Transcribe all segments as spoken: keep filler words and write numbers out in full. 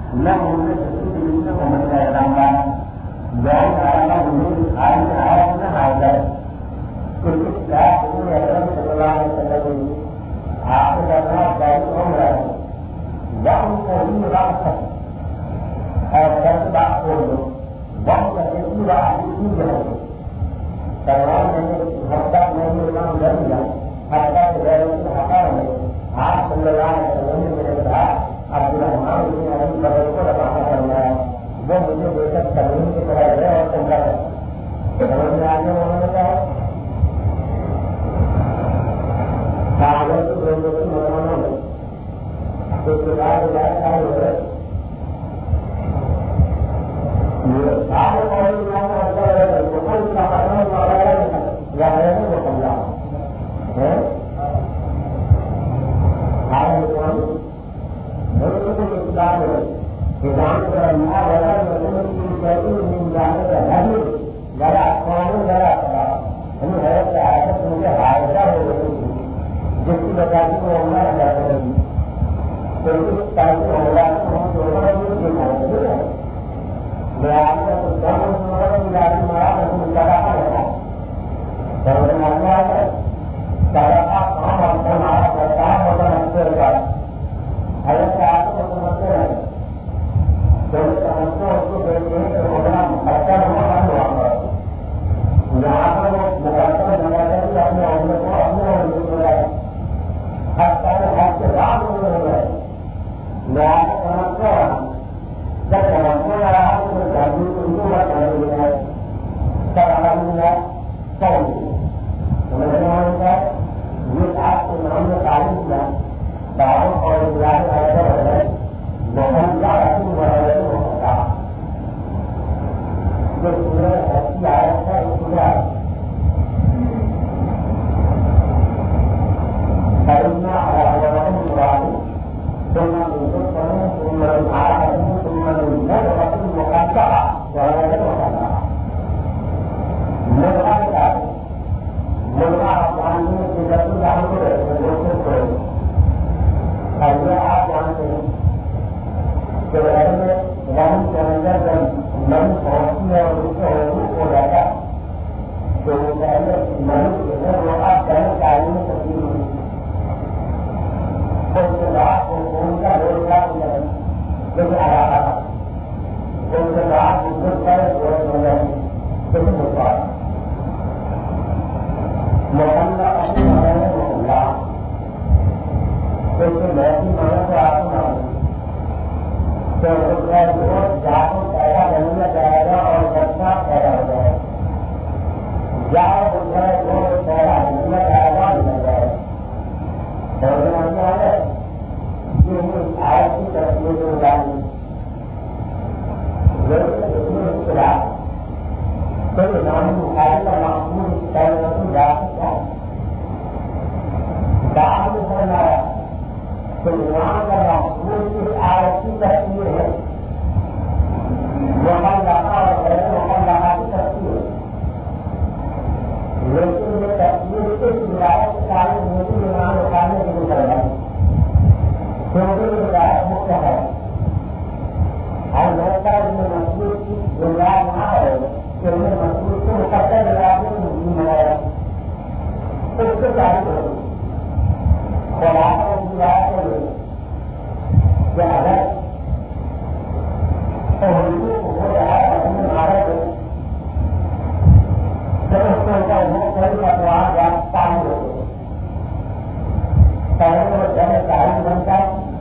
نہ ہونے سے ہونے کا اعلان ہے جان آیا ہونے آئے آیا نہ آ جائے تو اس کا صلی اللہ علیہ وسلم آپ کرنا جائے ہو رہا ہے وہاں کو ہی رات ہے اور دس بات ہو لو وہاں کا ایسی بات نہیں ہے سلمان نے ہفتہ میں کام کر دیا ہفتہ کے غیر ہفتہ میں آپ صلی اللہ علیہ وسلم نے میرے کہا عبد الرحمان بن ابی بکر کو روانہ کرنا ہے وہ مجھے بے شک تمرین کی طرح ہے اور سمجھا ہے سمجھ میں آگے انہوں نے کہا کاغذ کی ضرورت مسلمانوں میں تو اس کے بعد کیا ہوئے آپ یا وہ سمجھا ہے کسان کرنا ذرا قانون ذرا ہم حیرت مجھے حادثہ ہو رہی تھی جس کی وجہ سے وہ عملہ ادا کر رہی تو اس ٹائم سے عملہ ہم دونوں میں میں آپ کا کچھ دم جاری مارا تو لگا رہا ہے سارا کام اپنا ہمارا سرکار ہوتا رکھتے ہوگا حضرت سے آپ کو سمجھتے ہیں تو سمجھتے اس کو دیکھتے ہیں کہ ہونا خرچہ ہونا بند ہوا یہاں پر وہ مقدمہ جماعت بھی اپنے عملے کو اپنے عملے کو لگائے ہر سارے ہاتھ سے رات ہونے ہو گئے میں آپ کو سمجھتے ہیں جب سمجھنے آ رہا ہے تو جاگی کو ان کو بات کرنے لگا ہے سب الحمد للہ سب سمجھنے ہوتا ہے یہ آپ کے نام نے تعلیم کیا دعوت اور اجلاس ایسا ہے محمد کا رسول وغیرہ ہو سکتا جو سورج ایسی آیت ہے سورج کرنا اور ثم ننظر ثم نعلم ثم ننظر وقت مقاطعة وغير مقاطعة مقاطعة مقاطعة عنه في جسد عنه ويوسف فإذا آپ جانتے ہیں کہ ایسے غم کے اندر جب من پہنچتی ہے اور اس سے حقوق ہو جاتا تو وہ پہلے من کے ہے وہ آپ پہلے تعلیم میں تبدیل ہوئی اس کے بعد وہ ان کا روزگار ملے لیکن آ رہا تھا اس کے بعد وہ خود پر روز ملے لیکن ہوتا محمد اپنی محمد محمد اس کے بہت ہی مانا تو آپ کو مانو تو اس کا روز جاؤ پیدا بننا جائے گا اور بچہ پیدا ہو جائے گا جاؤ اس کا روز پیدا بننا جائے گا مل جائے گا ہے یہ آیت کی تصویر کو ڈالی تو نام بخاری کا معمول رسول جا سکتا ہے داخل میں فرمایا تو نام کا معمول کی آیت کی تصویر ہے محمد لانا اور غیر محمد لانا کی تصویر لیکن یہ تصویر کے روایت کے سارے موٹی نام اٹھانے کے لیے کرنا چھوٹی روایت مکھ ہے اور لوگوں میں مزدور کی روایت نہ ہے کہ انہیں مزدور کو مقدر روایت میں نہیں ملایا اس سے ظاہر ہوگی خدا کو روایت ہوگی کہ اگر اردو ہو رہا ہے اپنے بھارت میں جب اس کو کا وہ کوئی پتوار یا تعلیم ہو پہلے وہ جب تعلیم بنتا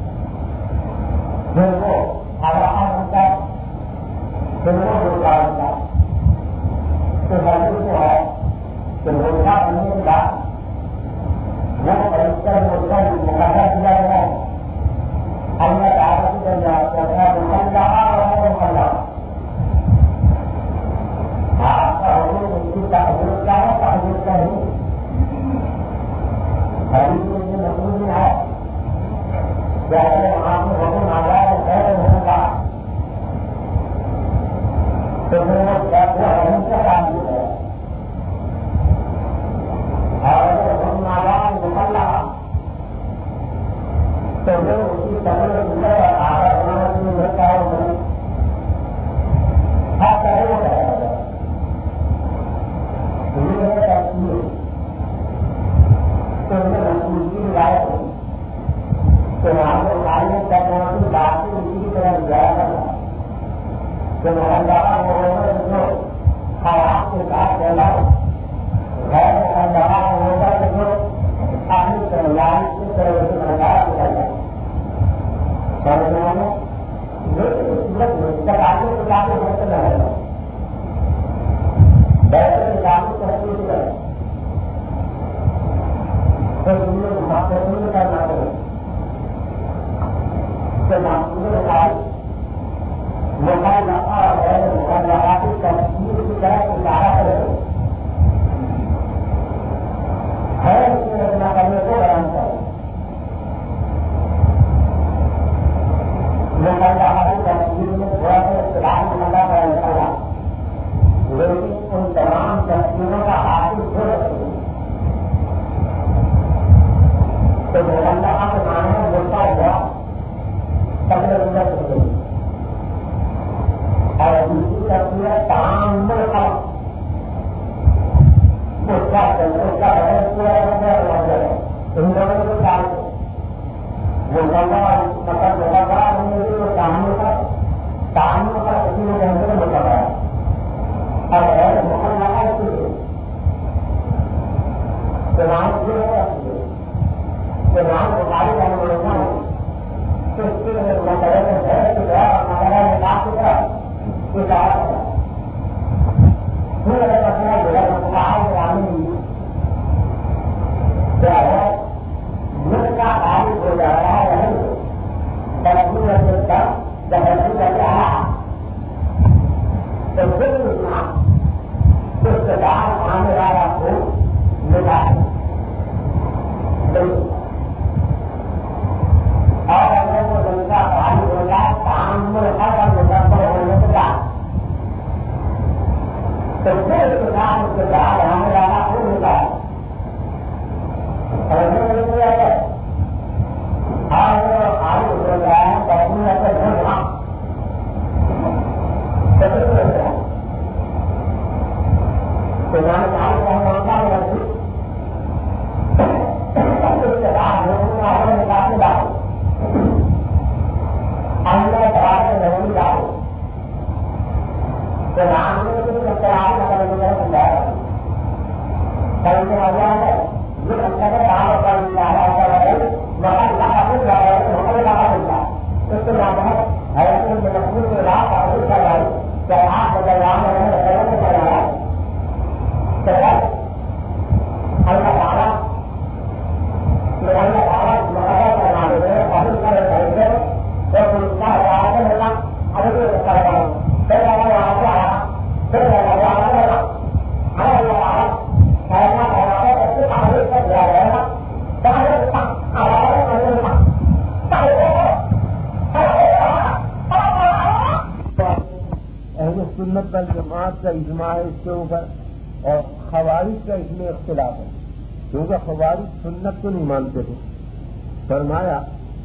پھر وہ آگاہ بنتا پھر وہ روزہ بنتا تو حضرت کو ہے کہ روزہ بننے کے بعد وہ پرستر روزہ مقابلہ کیا گیا ہے اللہ تعالیٰ کی درجات کرتا ہے محلہ اور محلہ آپ کا حضور اس کی تعبیر کا ہے تعبیر کا ہی حدیث میں یہ مضمون میں ہے کہ اگر آپ نے حکم آ جائے تو خیر ہوگا تو پھر وہ حکم کا کام بھی ہے اور اگر حکم آ جائے محلہ تو پھر اس کی طبیعت گزر آ رہا ہے میں ہوتا ہے وہ آپ کا وہ کرا جائے تو انہیں رائے تو وہاں سے تعلیم کرنا کی بات سے اسی کی طرح گزارا کرنا تو جو خواب کے ساتھ رہنا غیر اللہ ہوگا کہ جو اپنی تیاری کی طرح سے برداشت کرنا سمجھنا میں تعلیم کے ساتھ بہتر رہنا بہتر تعلیم تحقیق کرنا تو محبت کرنا چاہیے کہ محبوب بھائی مقابلہ ہے مقابلہ کی تصویر کی طرح اشارہ کرے ہے اس کی رچنا کرنے کو بیان کرے مقابلہ کی تصویر میں تھوڑا سا اختلاف ملا بیان کرا لیکن ان تمام تصویروں کا حاصل ہو سکتی ہے تو مقابلہ کے معنی میں بولتا ہوا قبل اندر ہو گئی اور دوسری تصویر تعامل کا اس کا اس کا ان دونوں کو چال وہ مطلب لگا وہ تعامل کا تعامل کا کسی نے جنگل میں بتایا اور غیر محل لگا اس لیے چنان چنان بخاری کا ملنا ہے اس کے مطلب ہے کہ ہمارا نکاح کی طرح کیا ہے ملک کا تعلق ہو جا رہا ہے ترقی کا ترقی کر رہا تو پھر اس کے بعد آنے والا کو ملا اور اگر وہ دل کا تعلق ہو جائے تعامل کا مکمل ہونے کے بعد تو پھر اس کے بعد اس کے بعد آنے والا کو ملا اور آگے ہو رہا ہے پڑھنے کا ڈھنگا تو میں نے کہا کہ ہم مانتا ہوں اس کے بعد ہم نکالنے ڈالو اندر بڑھانے نہیں ڈالو تو رام نے کچھ تیار کرنے کا سمجھایا کرنے والا ہے یہ اندر کام کرنے والا ہے مگر لگا ہو جا رہا ہے مگر لگا ہو جا اس کے بعد ہے مقبول کے رات اور کر رہا ہے کہ آپ بدل رام نے کر رہا ہے اللہ تعالیٰ اللہ تعالیٰ مقرر کرنا ہے اور اس کا کر اور اس کا راستہ ملنا ابھی تو کر رہا ہوں پھر اللہ تعالیٰ پھر اللہ تعالیٰ ہمیں اللہ تعالیٰ ایسا کرنا ہے اس کے آگے تک جا رہے ہیں اہل سنت والجماعت کا اجماع ہے اس کے اوپر اور خوارج کا اس میں اختلاف ہے کیونکہ خوارج سنت کو نہیں مانتے تھے فرمایا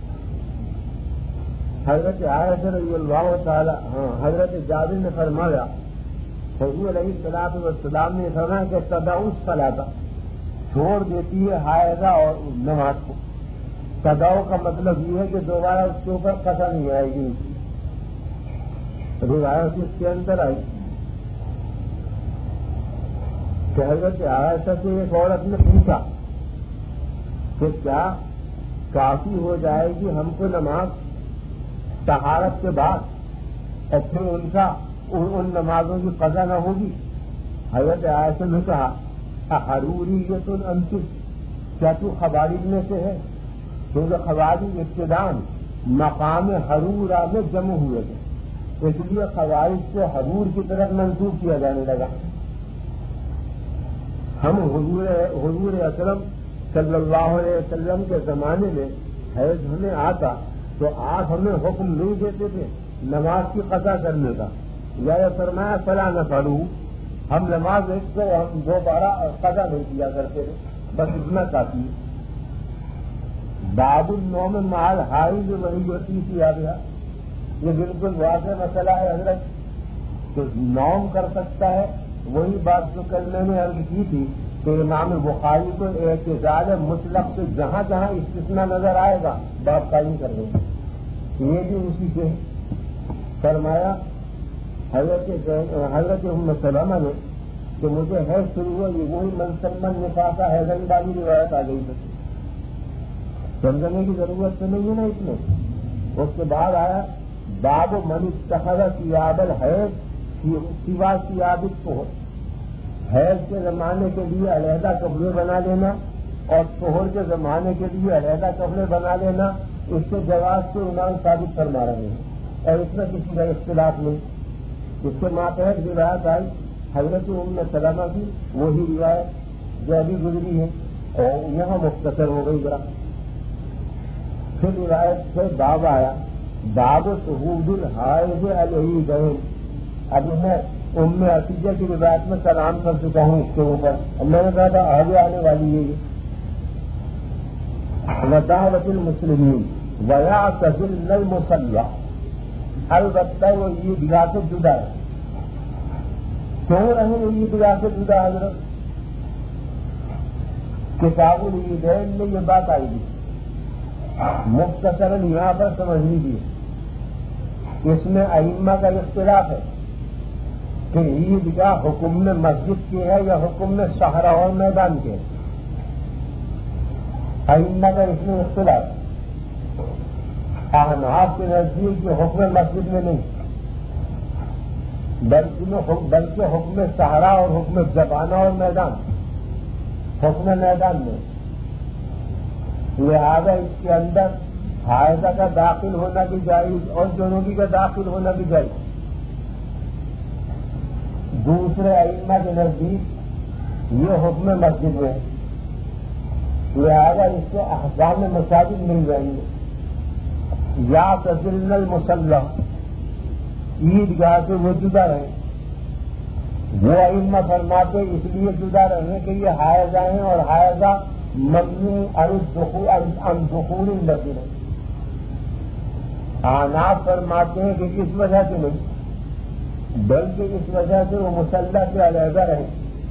حضرت عائشہ رضی اللہ تعالی ہاں حضرت جابر نے فرمایا حضور علیہ الصلوۃ والسلام نے فرمایا کہ تدع الصلاۃ چھوڑ دیتی ہے حائضہ اور نماز کو تدع کا مطلب یہ ہے کہ دوبارہ اس کے اوپر قضا نہیں آئے گی روایت اس کے اندر آئی کہ حضرت عائشہ سے ایک عورت نے پوچھا کہ کیا کافی ہو جائے گی ہم کو نماز طہارت کے بعد اور پھر ان کا ان نمازوں کی قضا نہ ہوگی؟ حضرت عائشہ نے کہا حروریت انتم کیا تو خوارج میں سے ہے؟ کیونکہ خوارج ابتداء مقام حرورہ میں جمع ہوئے تھے اس لیے خوارج کو حرور کی طرف منسوخ کیا جانے لگا. ہم حضور حضور اکرم صلی اللہ علیہ وسلم کے زمانے میں حیض ہمیں آتا تو آپ ہمیں حکم نہیں دیتے تھے نماز کی قضا کرنے کا یا فرمایا فلا نہ پڑھوں ہم نماز ایک کو ہم دوبارہ قضا نہیں کیا کرتے تھے بس اتنا کافی ہے. باب النوم مع الحائض وهي في ثيابها یہ بالکل واضح مسئلہ ہے حضرت کہ نوم کر سکتا ہے. وہی بات جو کل میں نے عرض کی تھی کہ امام بخاری کو اعتزال مطلق سے جہاں جہاں استثناء نظر آئے گا باب قائم کر دیں گے. یہ بھی اسی سے فرمایا حضرت حضرت ام سلمہ نے کہ مجھے حیض شروع ہوا. یہ وہی منسلمن نفاسا حیضن والی روایت آ گئی تھی. سمجھنے کی ضرورت تو نہیں ہے نا اس میں. اس کے بعد آیا باب من اتخذ ثیاب الحیض سوا ثیاب الطہر. حیض کے زمانے کے لیے علیحدہ کپڑے بنا لینا اور طہر کے زمانے کے لیے علیحدہ کپڑے بنا لینا اس کے جواز سے امام ثابت فرما رہے ہیں اور اس میں کسی کا اختلاف نہیں. اس کے ماتحت روایت آئی حضرت ام سلمہ کی وہی روایت جو ابھی گزری ہے اور یہاں مختصر ہو گئی ذرا. پھر روایت سے باب آیا باب شہود الحائض علیہ گئے. اب میں ام عتیجہ کی روایت میں سلام کر چکا ہوں اس کے اوپر. میں نے کہا تھا آگے آنے والی ہے ودعوت المسلمین ویعتزلن المصلی. البتہ وہ عیدگاہ سے جدا ہے. کیوں رہیں عیدگاہ سے جدا حضرت؟ کتاب العیدین میں یہ بات آئی گی مختصراً یہاں پر سمجھ لیجیے. اس میں ائمہ کا اختلاف ہے کہ عیدگاہ حکم میں مسجد کی ہے یا حکم میں صحرا اور میدان کے ہے. ائمہ کا اس میں اختلاف. احناف کے نزدیک یہ حکم مسجد میں نہیں بلکہ حکم صحرا اور حکم جبانہ اور میدان حکم میدان میں. لہذا اس کے اندر حائضہ کا داخل ہونا بھی جائز اور جنوبی کا داخل ہونا بھی جائز. دوسرے ائمہ کے نزدیک یہ حکم مسجد میں لہذا اس سے احکام مساجد مل جائیں گے. یا تزلن المصلی عیدگاہ سے وہ جدا رہے. وہ ائمہ فرماتے اس لیے جدا رہے کہ یہ حائضہ ہیں اور حائضہ مبنی عن دخول المسجد ہے. احناف فرماتے ہیں کہ اس وجہ سے نہیں بلکہ اس وجہ سے وہ مصلی سے علیحدہ رہے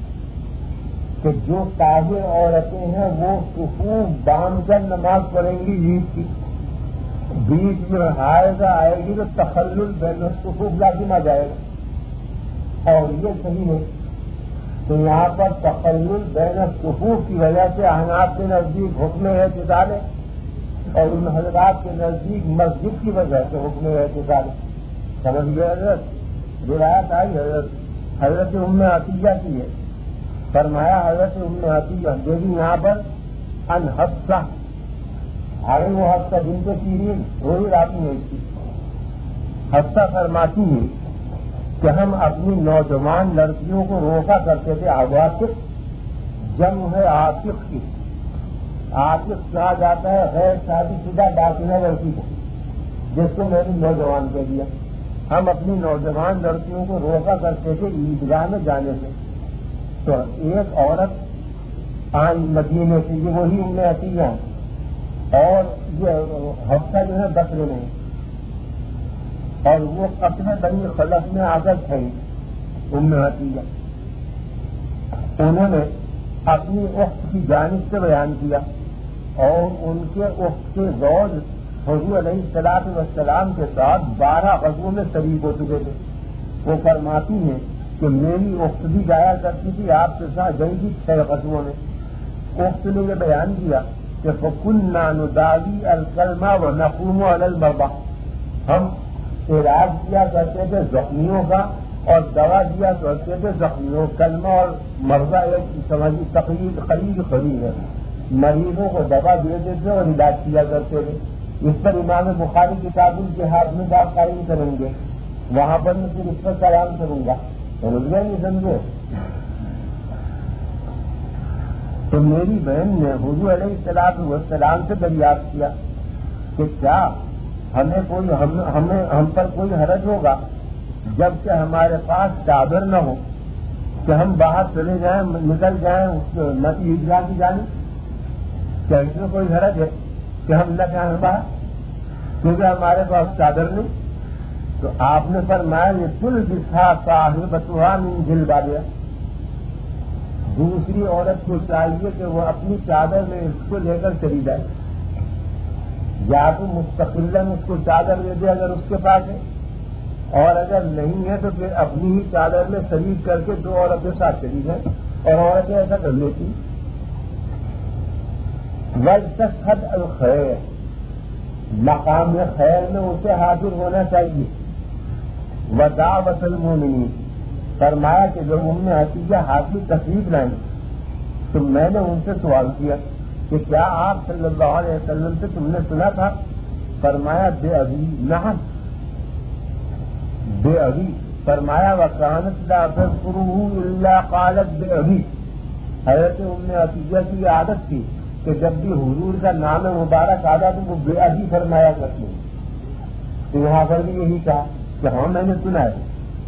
کہ جو طاہر عورتیں ہیں وہ صفوف باندھ کر نماز پڑھیں گی عید کی. بیچ میں حائضہ آئے گی تو تخلل بین الصفوف لازم آ جائے گا اور یہ صحیح ہے. تو یہاں پر تخلل بین الصفوف کی وجہ سے احناف کے نزدیک حکم اعتزال ہے اور ان حضرات کے نزدیک مسجد کی وجہ سے حکم اعتزال ہے. سمجھ گئے حضرت؟ روایت آئی حضرت حضرت ام عتیہ کی ہے. فرمایا حضرت ام عتیہ دیکھیے یہاں پر ان حفصہ آگے وہ حفصہ بنت سیرین وہی راتی ہوئی تھی. حفصہ فرماتی ہے کہ ہم اپنی نوجوان لڑکیوں کو روکا کرتے تھے. عواتق جمع ہے عاتق کی. عاتق کہا جاتا ہے غیر شادی شدہ داخلہ لڑکی کو جس کو میں نے نوجوان کہہ دیا. ہم اپنی نوجوان لڑکیوں کو روکا کرتے تھے عیدگاہ میں جانے سے. تو ایک عورت آئی مدینے سے یہ وہی ام عتیہ ہے اور یہ حفصہ جو ہے بصرے میں اور وہ اپنے بنی خلف میں عادت تھے ام عتیہ. انہوں نے اپنی اخت کی جانب سے بیان کیا اور ان کے اخت کے زوج حضور علیہ الصلوۃ والسلام کے ساتھ بارہ غزووں میں شریک ہو چکے تھے. وہ فرماتی ہیں کہ میری اخت بھی جایا کرتی تھی آپ کے ساتھ گئی تھی چھ غزووں میں. اخت نے یہ بیان کیا کہ فَكُنَّا نُدَاوِي الْكَلْمَ وَنَقُومُ عَلَى الْمَرْضَى. ہم علاج کیا کرتے تھے زخمیوں کا اور دوا دیا کرتے تھے زخمیوں. کلمہ اور مرضى ایک سمجھی تقریر قریب قریب ہے. مریضوں کو دوا دیتے تھے اور علاج کیا کرتے تھے. اس پر امام بخاری کتاب الجہاد میں بات قائم کریں گے. وہاں پر میں پھر اس پر کلام کروں گا. سمجھ گئے نہیں سمجھے؟ تو میری بہن نے حضور علیہ الصلوۃ والسلام سے دریافت کیا کہ کیا ہمیں کوئی ہم ہمیں ہم پر کوئی حرج ہوگا جبکہ ہمارے پاس چادر نہ ہو کہ ہم باہر چلے جائیں نکل جائیں عیدگاہ کی جانب؟ کیا اس میں کوئی حرج ہے کہ ہم نہ جائیں باہر کیونکہ ہمارے پاس چادر نہیں؟ تو آپ نے فرمایا یہ کل بسا صاحبتها من جلبابها، دوسری عورت کو چاہیے کہ وہ اپنی چادر میں اس کو لے کر چلی جائے، یا تو مستقلاً اس کو چادر دے دے اگر اس کے پاس ہے، اور اگر نہیں ہے تو پھر اپنی ہی چادر میں شریک کر کے دو عورتیں ساتھ چلی جائیں، اور عورتیں ایسا کر لیتی۔ وَلْتَشْهَدْ الْخَيْرَ، مقام خیر میں اسے حاضر ہونا چاہیے۔ وَدَعْوَةَ الْمُؤْمِنِينَ، فرمایا کہ جب ام عتیقہ حاضری تشریف لائیں تو میں نے ان سے سوال کیا کہ کیا آپ صلی اللہ علیہ وسلم سے تم نے سنا تھا؟ فرمایا بے ابھی، نعم بے ابھی۔ فرمایا وَكَانَتْ لَا تَذْكُرُهُ إِلَّا قَالَتْ بے ابھی، حضرت ام عتیقہ کی عادت تھی کہ جب بھی حضور کا نام مبارک آتا تو وہ بے ابھی فرمایا کرتے ہیں، تو یہاں پر بھی یہی کہا کہ ہاں میں نے سنا ہے۔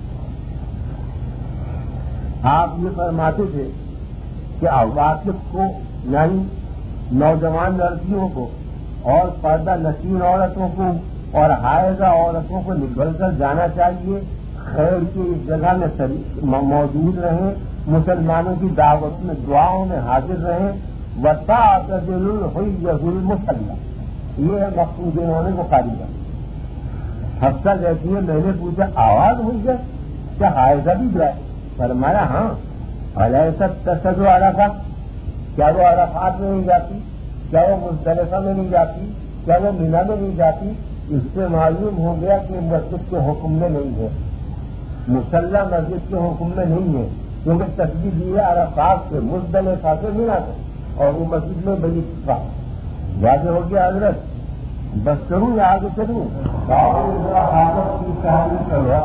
آپ یہ فرماتے تھے کہ عواطف کو یعنی نوجوان لڑکیوں کو اور پردہ نشین عورتوں کو اور حائضہ عورتوں کو نکل کر جانا چاہیے، خیر کی اس جگہ میں موجود رہیں، مسلمانوں کی دعوت میں دعاؤں میں حاضر رہیں۔ وَتَعْتَزِلُ الْحُيَّةُ الْمُصَلَّةَ، یہ ہے مقصود انہوں نے بخاری کا۔ حفصہ کہتی ہے میں نے پوچھا آواز ہوئی ہے کیا حائضہ بھی جائے؟ فرمایا ہاں۔ الیست تشہد عرفہ، کیا وہ عرفات میں نہیں جاتی؟ کیا وہ مزدلفہ میں نہیں جاتی؟ کیا وہ مینا میں نہیں جاتی؟ اس سے معلوم ہو گیا کہ مسجد کے حکم میں نہیں ہے، مصلی مسجد کے حکم میں نہیں ہے، کیونکہ تشبیہ دی ہے عرفات سے، مزدلفہ سے، مینا سے، اور وہ مسجد میں بڑی اتفاق واضح ہو گیا۔ حضرت بس کروں یا آگے چلوں؟ حاجت کی شاہی کروا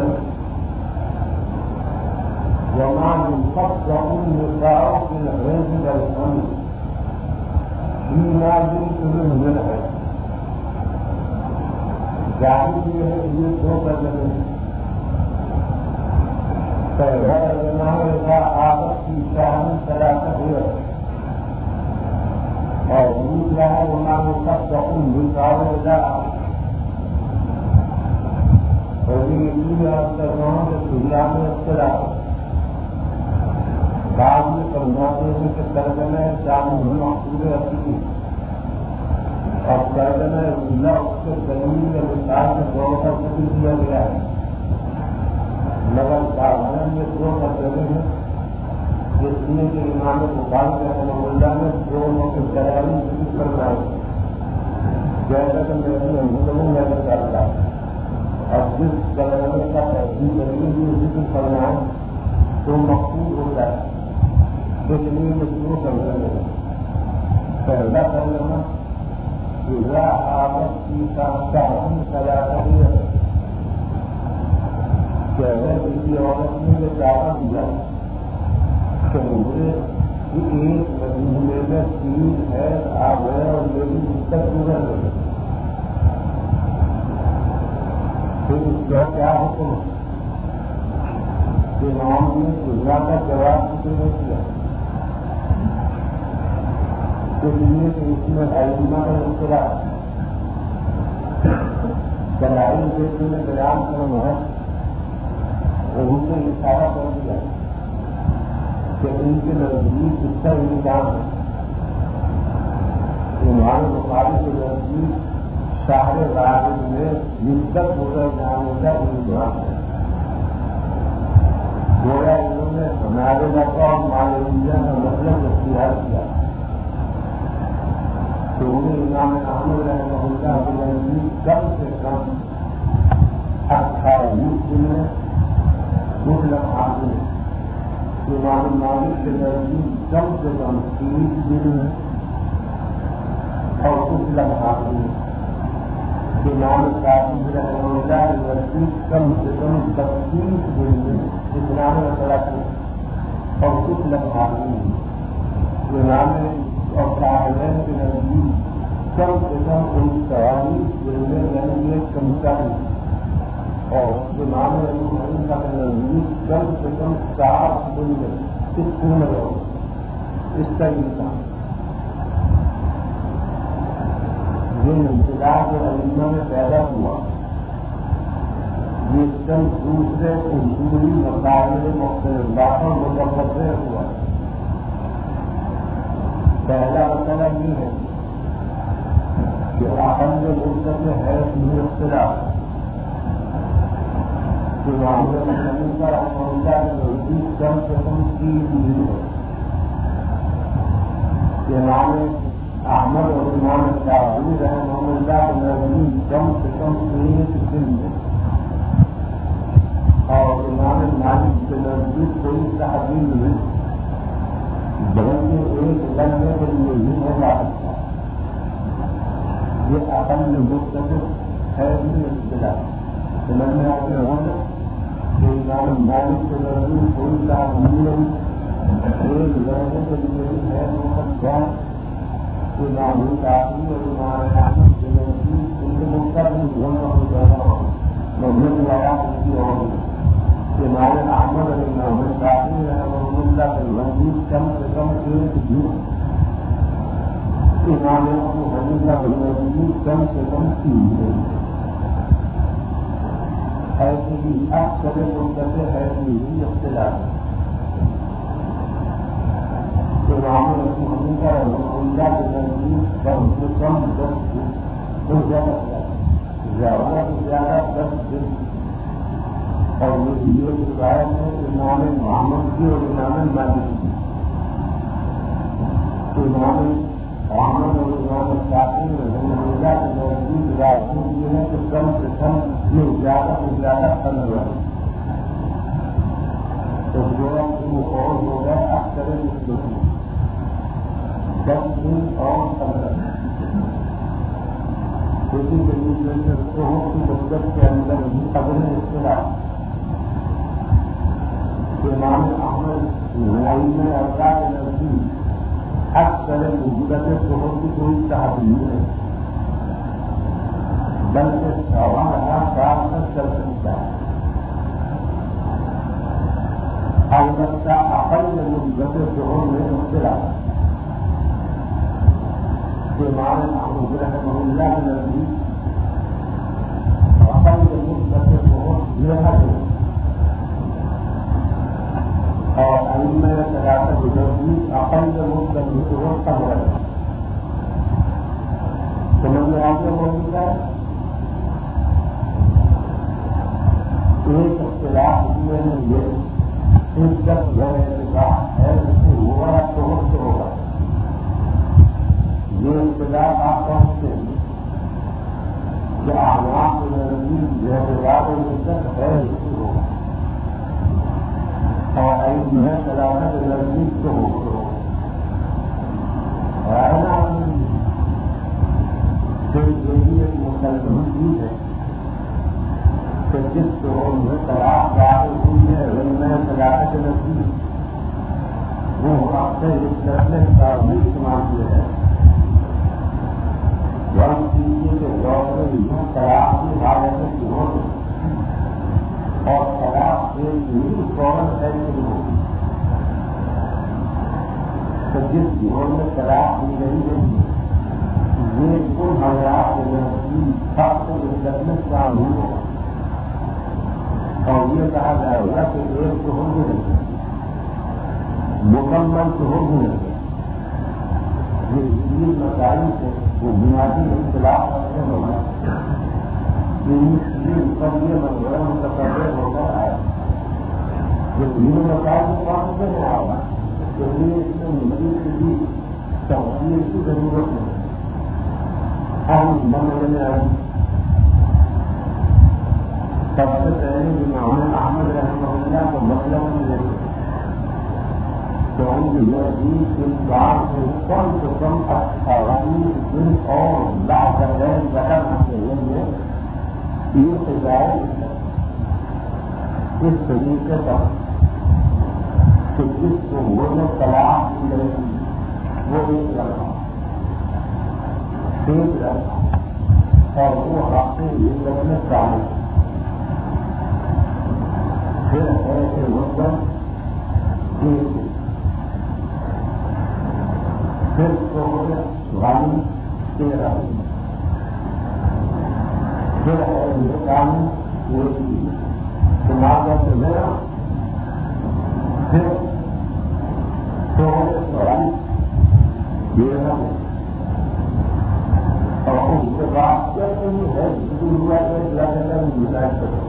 وما ينفق النساء في العز والأمن فيما يمكن منه، ظاہر یہ ہے یہ دو بدلے پہلا زمانے کا عادت کی شاہی صلاحیت ہے، اور دوسرا ہے وما ينفق النساء اور یہ تین افسروں کے دنیا میں اختلاف بعض میں فرماتے ہیں کہ ترجمہ شامل مقصود رکھی اور ترجمہ اللہ اس کے زمین کے مثال کے طور پر ذکر کیا گیا ہے، مگر سامان میں دو ترجمے ہیں، جس میں کہ امام بخاری رحمہ اللہ نے دونوں کے دلائل ذکر فرمائے، جیسا کہ میں نے مسلم نظر کرتا اور جس ترجمے کا تحقیق دلیل ذکر فرمائے تو مقصود ہو جائے۔ اس لیے میں شروع کرنے لگا۔ پہلا ترجمہ اذا آمد کی شاہی صلاحیت ہے کہ اگر کسی عورت نے یہ دعویٰ دیا کہ مجھے ایک مہینے میں تین ہے آ گئے اور میری مدت گزر گئی، پھر اس کا کیا حکم کہ امام نے گزرا کا جواب کسی نے کیا کے لیے کہ اس میں علمہ کا اختلاف دلائل دیتے میں بیان کرنا ہے، اور ان سے اشارہ کر دیا کہ ان کے نزدیک اس کا انتظام ہے۔ امام بخاری کے نزدیک شاہر راغب میں مدت گزر جانے کا انتظام ہے۔ گویا انہوں نے ہمارے مقام معلومیہ کا مطلب اختیار کیا تو انہیں امام احمد رحمہ اللہ کے نزدیک کم سے کم اٹھائیس دن میں مطلب حاصل ہے، امام مالک کے نزدیک کم سے کم تیس دن میں اور مطلب حاصل ہے، امام شافعی رحمہ اللہ کے نزدیک کم سے کم بتیس دن میں اسلام مسئلہ اور مطلب حاصل ہے، امام اور صاحبین کے نزدیک کم سے کم ان چوالیس دن میں یعنی ایک کمتا ہے، اور امام ابو حنیفہ کے نزدیک کم سے کم سات دن میں اس میں ہو اس کا انسان یہ انتظار جو علمہ میں پیدا ہوا چند دوسرے اصولی مسائل مختلف باتوں متوجہ ہوا. پہلا مسئلہ یہ ہے کہ اقل مدت ہے یہ اختلاف کہ معاملہ زمین کا معاملہ نزدیک کم سے کم تین دن ہے. امام احمد اور امام شافعی رحمہ اللہ کے نزدیک کم سے کم ایک دن ہے اور امام مالک کے نزدیک کوئی تحریر نہیں بلکہ ایک لمحے کے لیے ہی ہو جا سکتا. یہ اقل مدت ہے یہ اختلاف سمجھ میں آتے ہونا کہ امام مالک کے نزدیک کوئی تحریر نہیں ایک لمحے کے لیے ہی ہے ہو سکتا. امام شافعی اور امام احمد کے نزدیک ان کے مختلف ہونا ہو جانا مجھے لگا کی اور امام احمد اور امام شافعی رحمہ اللہ کے نزدیک کم سے کم ایک دن. امام ابو حنیفہ کے نزدیک کم سے کم تین دن. ایسے ہی اکثر مدتیں ہے یہ اختلاف. امام ابو حنیفہ رحمہ اللہ کے نزدیک کم سے کم دس دن ہو جاتا زیادہ سے زیادہ دس دن. اور یہ روایت ہے امام محمد کی اور امام مالک کی. امام محمد اور امام شافعی رحمہ اللہ کے نزدیک روایت یہ ہے کہ کم سے کم یہ زیادہ سے زیادہ پندرہ تو جو اور ہوگا اکثر دس دن اور پندرہ کسی طریقے سے کی مدت کے اندر بھی قبل اختلاف. امام احمد معین ارکا کے نزدیک اکثر مدت شہر کی کوئی تحریر ہے بلکہ سوا ہزار سال تک چل سکتا ہے. البتہ اقل مدت شہر میں اختلاف. امام احمد رحمہ اللہ کے نزدیک اقل مدت شہر یہ ہے اور ائمہ ثلاثہ کے نزدیک اقل مدت شہر کم ہے. سمجھ میں آگے موجود ہے. ایک اختلاف اس میں یہ عزت ہے اس سے ہوا شہر سے ہوگا. یہ اختلاف آپ پہنچتے ہیں کہ احناف کے نزدیک جو عزت ہے اس سے ہوگا اور ائمہ ثلاثہ کے نزدیک سے ہوگا. پھر یہ بھی ایک مسلم چیز ہے کہ جس شہر میں طلاق ظاہر ہوئی ہے ائمہ ثلاثہ کے نزدیک وہ اپنے اس لفظ تعبیر سماجی ہے. ون چیزیں کے دور میں طلاق کی حالت میں شروع ہوگی اور طلاق ایک ہی فوراً ایسے ہوگی. تو جس دور میں طلاق دی گئی ہے یہ کل حالات کے نزدیک سب سے لذت شامل ہوگا اور یہ کہا جائے گا کہ ایک تو ہو گئے مکمل تو ہو گئے. یہ مسائل سے وہ بنیادی اختلاف رکھنے ہوگا پر یہ مسئلہ متقرر ہوتا ہے. جو دین مسائل کو پہنچتے ہیں آگا تو یہ اس میں مزید کسی تفصیل کی ضرورت نہیں. ہم بننے میں آئی سب سے پہلے امام احمد رحمہ اللہ کو مطلب نہیں ہے تو ان کی نزدیک اس بات سے کم سے کم اٹھارہویں دن اور لا کر گئے بتانا چاہیے. یہ سجائے اس طریقے پر کہ جس کو وہ نے طلاق دی گئی وہ ایک لڑکا ایک لڑکا اور وہ ہفتے یہ لگنے چاہے پھر ایسے مطلب ایک پھر غالب تیرہ پھر ہے یہ کام ایک دماغوں سے لینا پھر شوہر دوران یہ نہ ہو اور اس کے بعد کیا نہیں ہے دنیا کے زیادہ مزاج کرو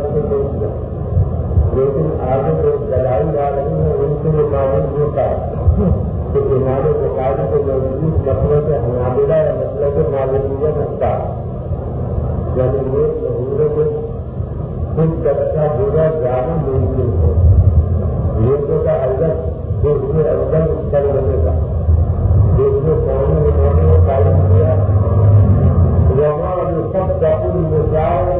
سے دے دیا، لیکن آگے جو دلائی آ رہی ہے ان سے یہ معلوم ہوتا ہے کہ امام بخاری کے نزدیک مسئلے کے حنابلہ یا مسئلے کے مالکیت رکھتا ہے، یعنی ایک مہینے کے خود بچہ ہوگا زیادہ ممکن ہے، یہ کا الگ دوسرے الگ کر لگے گا، دوسرے قومی انہوں نے تعلیم کیا وہاں جو سب کا ان مزاح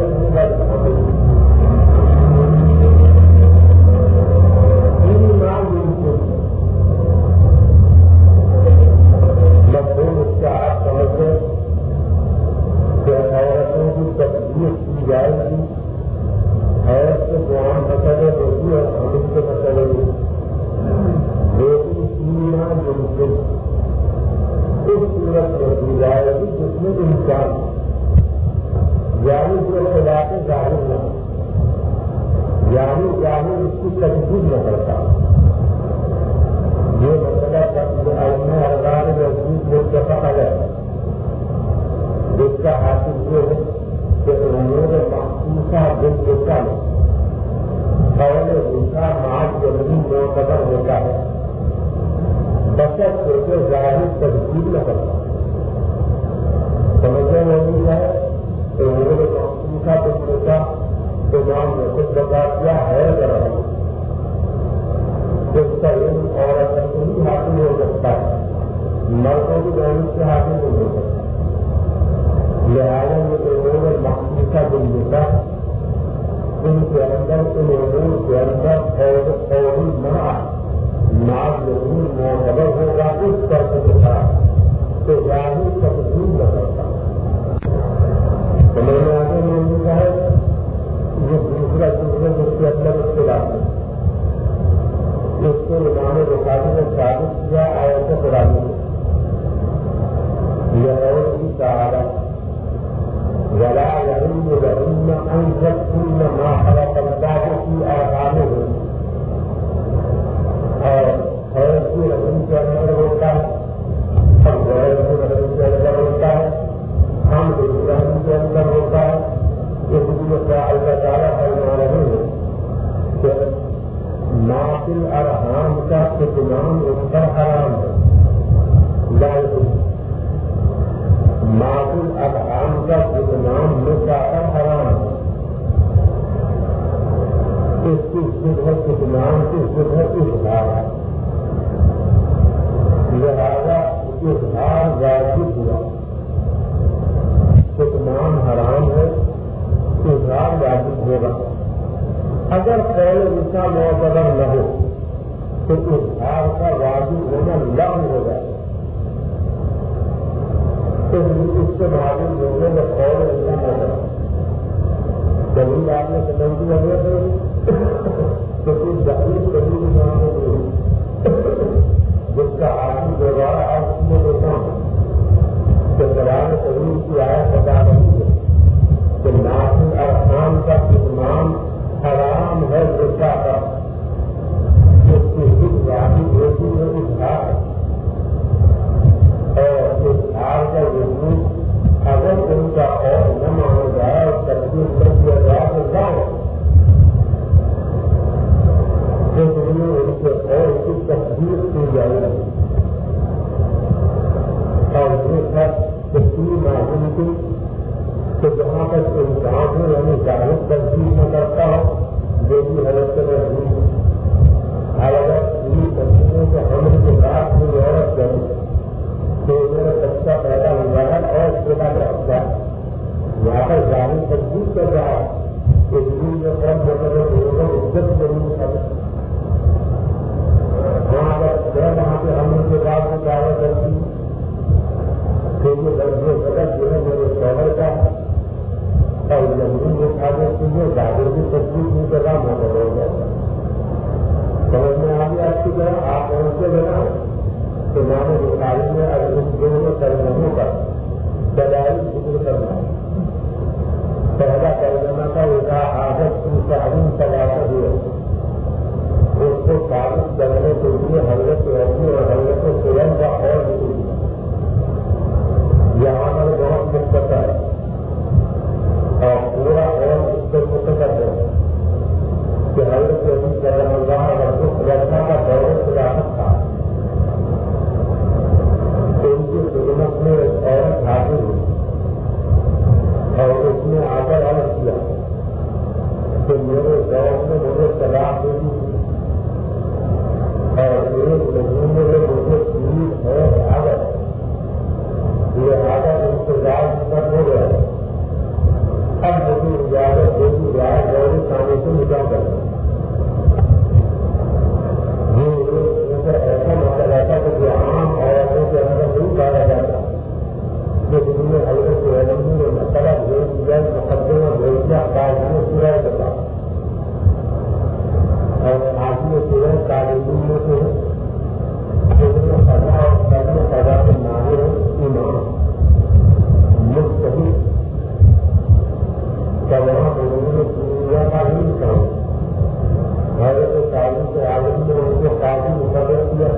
مفہوم اس کا آپ سمجھیں کہ عورتوں کی تصدیق کی جائے گی، عورت کے قرآن مسئلے ہوگی اور حمل کے مسئلے ہوگی، لیکن سینا ممکن اس صورت میں کی جائے گی جس میں انسان یعنی جو علاقے ظاہر نہ یعنی ظاہر اس کی تجدید نہ کرتا، یہ مسئلہ ہزار نزدیک ایک دفعہ الگ ہے، جس کا حاصل یہ ہے کہ امور مخصوصہ دل دیتا ہے قول دوسرا معاذ زمین معتبر ہوتا ہے بچت کر کے ظاہر تجدید نہ کرتا، سمجھنے نہیں ہے کہ امور مخصوصہ دل دیتا امام نے خود بتا دیا ہے ذرا جس کا علم عورت سے ہی حاصل ہو سکتا ہے، مردوں کی دولت سے حاصل نہیں ہو سکتا، لہٰذا یہ امور مخصوصہ دل دیتا ان کے اندر ان امور کے اندر فوری منع ناز ضرور معتبر ہوگا اس طرح کے ساتھ تو ظاہر تبدیل نہ کرتا، تو میں نے آگے میں نے کہا ہے یہ دوسرا دوسرے جس کے اندر اختلاف ہے، اس کو امام بخاری نے ثابت کیا آیت قرآن میں، یہ اور بھی کہا ولا يحل لهن ان يكتمن ما خلق الله في آرحامهن، اور حیض کی رحم کے اندر ہوتا ہے اور غیر کی رحم کے اندر ہوتا ہے، حمل کی رحم کے اندر ہوتا ہے، یہ لیے اللہ تعالیٰ فرما رہے ہیں کہ نافل ارحام کا کتمان اس پر حرام ہے، نافل ارحام کا کتمان نکاح پر حرام ہے، اس کی صبح کتمان کی صبح اظہار ہے، لہذا اظہار واجب ہوا، کتمان حرام ہے، اظہار واجب ہوگا، اگر قول نکاح معتبر نہ ہو تو اظہار کا واجب ہونا لغو ہو جائے، تو اس سے معلوم ہونے میں قول نکاح معتبر دلیل آپ نے سمجھ دیا ہے تو پھر دلیل دلیل نام جس کا آدمی دوبارہ آپ میں دیتا ہوں کہ قرآن کریم کی آیت بتا رہی ہے کہ نافل ارحام کا کتمان حرام ہے، نکاح کا اس کی حد واحد ہوتی ہے اظہار، اور اظہار کا وجود اگر ان کا اور نہ مانا جائے اور تقسیم کر دیا جائے تو جاؤ تو دنیا ان کے اور کی تصدیق کی جائے گی، اور یہ سب تین ناممکن کہ جہاں تک انسان ہے یعنی ظاہر تصدیق نہ کرتا ہو جو بھی حضرت سے رہی اگر پوری تصدیقوں کے حمل کے بعد کوئی عورت کرے تو میرا بچہ پیدا ہوا ہے اور چھوٹا بچہ یہاں پر ظاہر تصدیق کر رہا ہے کہ دین میں کم مطلب لوگوں کو عزت ضرور کرے، وہاں پر وہاں پہ حمل کے بعد وہ دعویٰ کرتی کہ یہ درجے غلط جو ہے میرے شوہر کا اور زمین میں کھا دیتی ہے، ظاہر کی تصدیق نہیں کر رہا موقع ہو جاتا، سمجھ میں آ گیا آپ کی طرح آپ ان سے بنا تو امام بخاری میں اگر ان دونوں ترجموں کا دلائی ذکر کرنا ہے، پہلا ترجمہ کا ایک عادت کی تعلیم تلاش ہوئے اس کو ثابت کرنے کے لیے حضرت علی اور حضرت سلیم کا اور ذکر کیا، یہاں پر بہت مختصر ہے اور پورا اور اس سے مختصر لیے حضرت علمی نے مسئلہ بھیج دیا مقدمہ بھیج دیا قاضی پورا بتا اور آدمی پورے تعلیم میں سے سزا اور سزا سزا کے ماہر ایمان مستحق سزا بولنے میں پورا تعلیم کرو حضرت تعلیم کے عالم نے ان کو قاضی مقرر کیا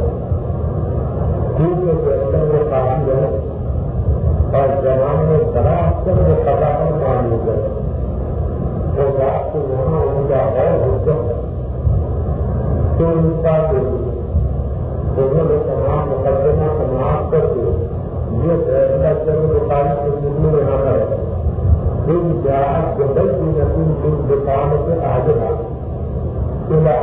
ٹھیک ہے وہ قاضی ہے اور جوان میں بڑا اکثر وہ سزا پر مان لے گئے وہ بات کو وہاں ان کا ہے حکم تو ان کا انہوں نے تمام مقدمہ سماعت کر کے یہ فیصلہ چند بخاری کے ذمے میں نہ ہے ان جہاز جبل کی نسل جن دکانوں سے آگے آ چلا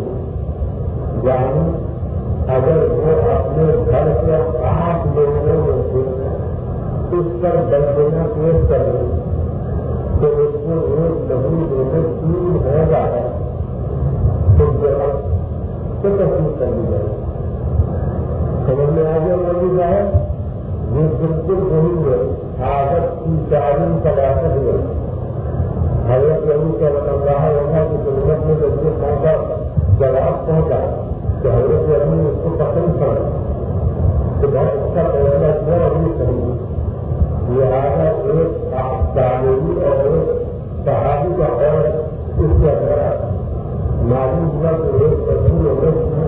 یعنی اگر وہ اپنے گھر سے آٹھ لوگوں میں سے اس پر بلدینا پیش کر دیں تو اس کو ایک نہیں دینے تین ہو جائے تو جگہ سے تصویر کر لی جائے سمجھ میں آگے بڑھی جائے یہ بالکل وہی ہے عادت کی تعلیم کا واقع ہے حضرت علی کا بتا رہا ہوگا کہ ضرورت میں جب سے پہنچا جواب پہنچا کہ حضرت علی نے اس کو پسند کرا تو بہت اچھا فیصلہ کیا ابھی صحیح لہٰذا ایک تعلیمی اور ایک صحابی کا اور اس کے اندر معلوم ہوا کہ ایک تصویر اور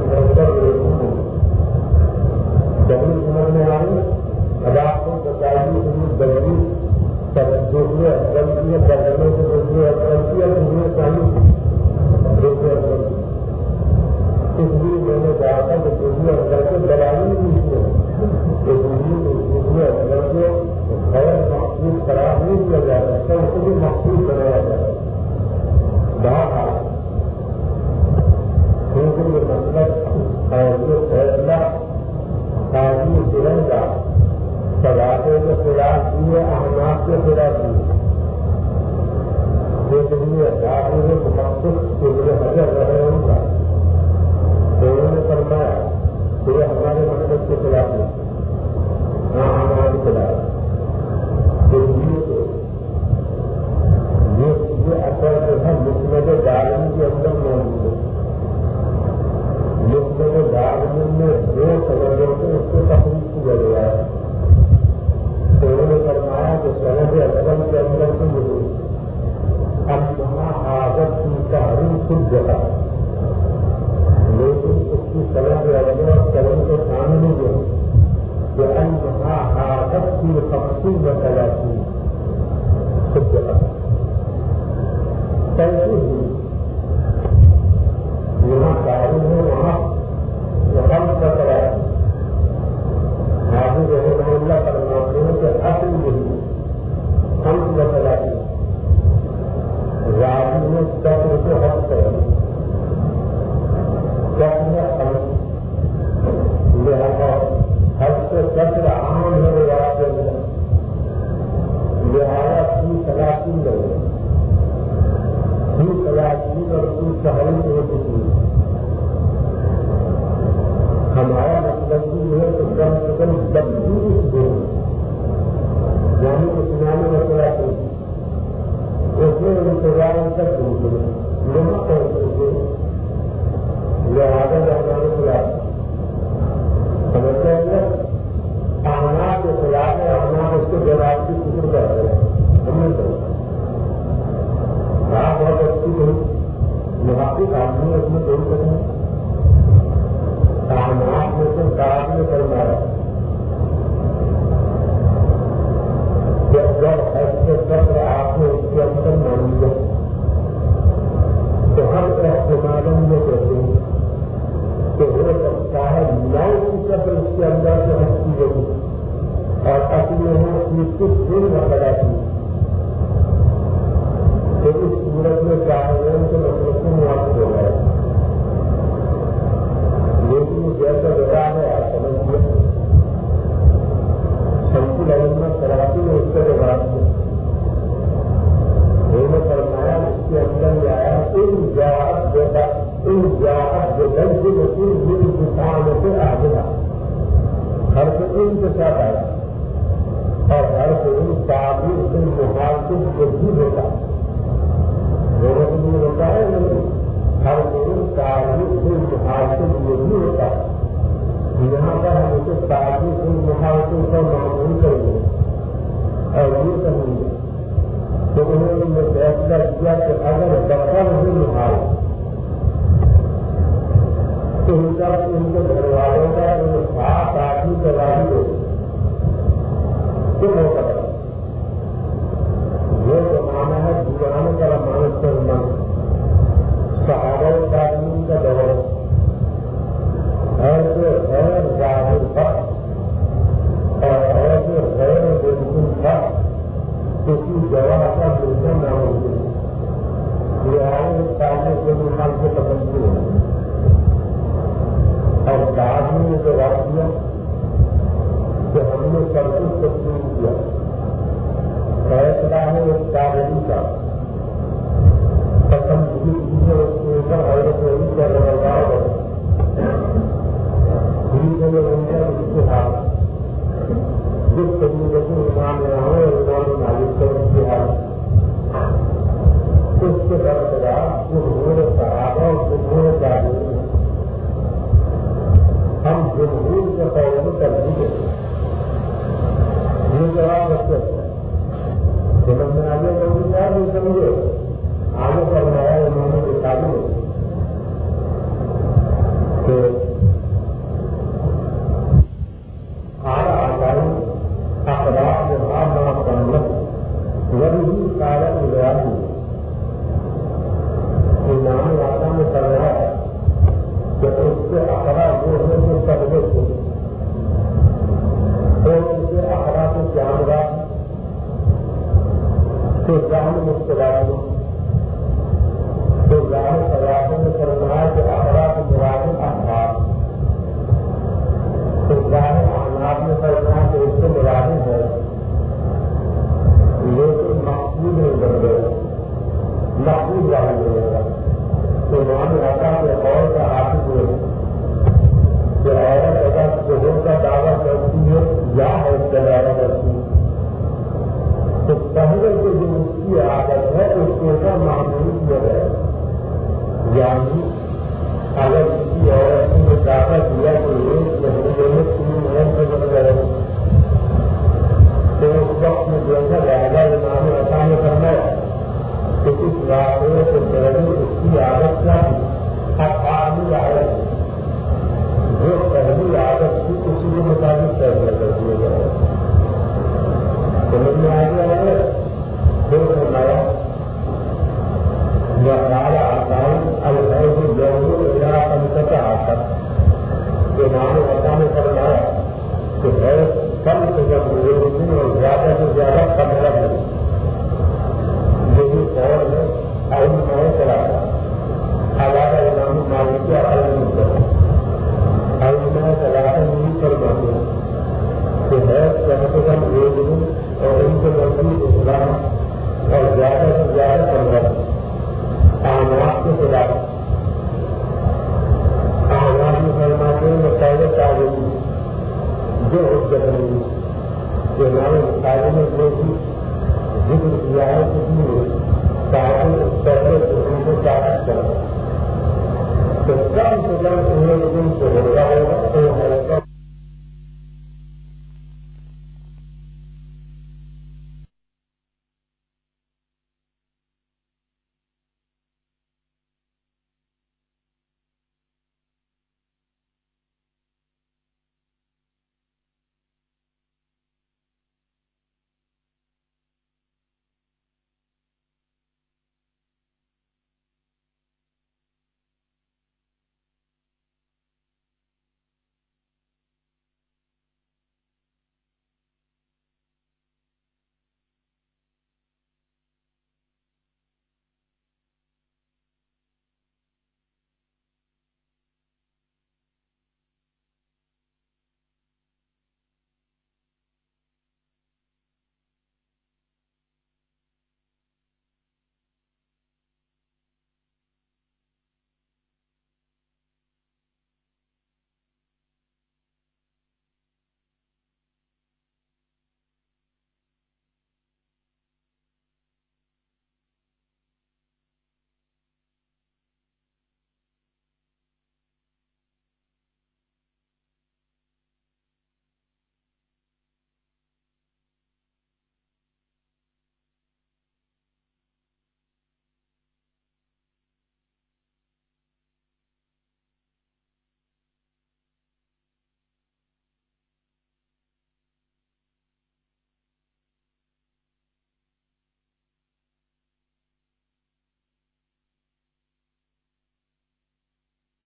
جبھی سمجھ میں آئی اب آپ کو بتائیے کہ جلدی دوسرے غلطیاں کرنے سے دوسرے غلطیاں ہونے چاہیے دوسرے غلطی اس لیے میں نے کہا تھا کہ دوسرے غلطی دلائی نہیں تھی دوسرے غلطیوں غیر مخصوص خراب نہیں کیا جا سکتا اس کو بھی مخصوص بنایا جائے بہت کیونکہ یہ مطلب اور یہ فیصلہ قاضی کرن کا سلاخوں کے خلاف دیے احناف کے خلاف دیے اس لیے قاضی مخصوص کے لیے حضر رہے ان کا انہوں نے فرمایا کہ یہ ہمارے مقصد کے خلاف نہیں نہ ہمارے خلاف یہ اثر جو ہے مسلم دارمی کے اندر موجود ہے مسلم دارمی میں دو سببوں سے اس کو تفریح کیا گیا ہے تو انہوں نے فرمایا کہ سند اکرم کے اندر سے مجھے اب وہاں عادت کی تحریم خود جگہ لیکن اس کی سند اکرم اور کرم کے سامنے جو کہ ان وہاں عادت کی تفصیل مسئلہ کی خود جگہ کیسے ہی یہاں تعلیم ہے وہاں رقم کا کرایہ حافظ رحمہ اللہ فرماتے ہیں کہ اصل یہی ہم مسئلہ کی راوی میں قدر کو حق کریں قدر ہم لہذا حق سے قدر عام ہے روایت کے اندر لہذا کی تلاشی لگے کی تلاشی اور کی سہری ہو چکی ہمارا مطلب یہ ہے کہ کم سے کم بتیس دن یعنی اسلامی مسئلہ کی اس میں انتظار تک پہنچے یہاں پہنچے تھے لہٰذا ہمارے خلاف سمجھتے ہیں آنا کے خلاف ہے آنا اس کے جواب کی فکر کر رہے ہیں ہم نے سمجھا آپ بہت اچھی گئی محافظ آدمی اس میں کوئی کریں تعمیرات میں سے کاغذ میں کرنا ہے جب ایسے سب آپ نے اس کے اندر مان لیا تو ہم احتمال یہ کہتے ہیں کہ ہو سکتا ہے نو فیصد اس کے اندر سے ہم کی گئی اور اصل میں ہم اپنی کچھ دن وغیرہ کی تو اس صورت میں چاہیے کہ مطلب سے موافق ہو گئے لیکن جیسا جگہ ہے آپ سمجھیے شمسی علم سراسی نے اس کے جواب دیا انہوں نے فرمایا اس کے اندر یہ آیا ان جاعت جیسا ان جاعت جو دل سے وسیع دل کسان سے آگے ہر سے ان کے ساتھ آیا اور ان تعبیر سے محاسب کو بھی ہوتا ہے لوگوں کو بھی ہوتا ہے لیکن ہر ان تعبیر سے محاسب یہ بھی ہوتا ہے یہاں پر ہم اسے تعبیر سے محاسب کو معمول کریں گے اور یہ کہیں گے تو انہوں نے یہ فیصلہ کیا کہ اگر بکر بھی محال تو ان کا ان کے گھر والوں کا انہیں سات آدمی کے راضی ہو کیوں ہوتا ہے یہ زمانہ ہے دیوانے کا مان کر من صحابہ تعلیم کا دور ایسے غیر ظاہر فرق اور ایسے غیر بالکل فرق کسی جگہ کا بالکل نہ ہوگی یہ آئے تعلیم کے مثال سے پسند ہے اور بعد میں یہ جو واقعہ کہ ہم نے سب کچھ تسلیم کیا فیصلہ ہے ایک تعلیم کا پسند بھی چیزیں اس کے اوپر حضرت علی کر رہا ہے ٹھیک ہے ان کا اشتہار جس طریقے سے امام یہاں ہے امام مالک کا اشتہار اس کے برخلاف جمہور صحابہ اور جمہور تعلیم ہم جمہور کے طور پر ترجیح دیتے یہ جواب رکھتے ہیں جب میں آگے بڑھوں گا نہیں سمجھے آگے فرمایا انہوں نے دکھا دی کہ آرا آگاہی اخلاق میں بہت بڑا سمجھ وہی سارا گزاری امام والا میں کر رہا ہے کہ اس کے اخلاق وہ ہے جو پہلے تھے اور اس کے اخلاق کے کیمرہ تو جان مختلف تو جان سیاحوں میں کرنا ہے کہ اخلاق مراد اخلاق تو جان اخلاق میں کرنا ہے کہ اس سے مراد ہے لیکن مقصود نہیں بن گئے مقصود ظاہر ہو گا تو امام والا کے اور کا حاصل ہوئے کہ عورت اگر ظہور کا دعویٰ کرتی ہے یا ہے دعویٰ کرتی ہے تو پہلے سے جو اس کی عادت ہے اس کے اوپر معمول کیا جائے یعنی اگر کسی عورت نے دعویٰ دیا کہ ایک مہینے میں تین مہینے سے بن گئے تو اس وقت میں دیکھا جائے گا امام والا نے کرنا کہ اس واقعے کے ذریعے اس کی عادت کیا تھی اب آدمی عادت جو پہلی عادت تھی اسی کے مطابق فیصلہ کر دیا جائے سمجھ میں آ گیا ہے پھر فرمایا یا ہمارا آسان الحیض ضرور یا انتہا آتا امام والا نے فرمایا کہ ہے کم سے کم دن اور زیادہ سے زیادہ پندرہ دن یہی فور میں آئن میں چلا تھا ہمارا امام مالک کا آئن میں آئن میں چلا کر نہیں کر پاتے کہ ہے کم سے کم ایک دن اور ان کے مزید اسلام اور زیادہ سے زیادہ پندرہ آماد کے خلاف آماد میں فرماتے ہیں پہلے تعلیم جو حجت نہیں کہ ہمارے مقابلے میں جو بھی ذکر کیا ہے کسی نے تعلیم پہلے ان کو تعریف کرنا تو کم سے کم انہیں دن سے ہوگا ہوگا تو ہے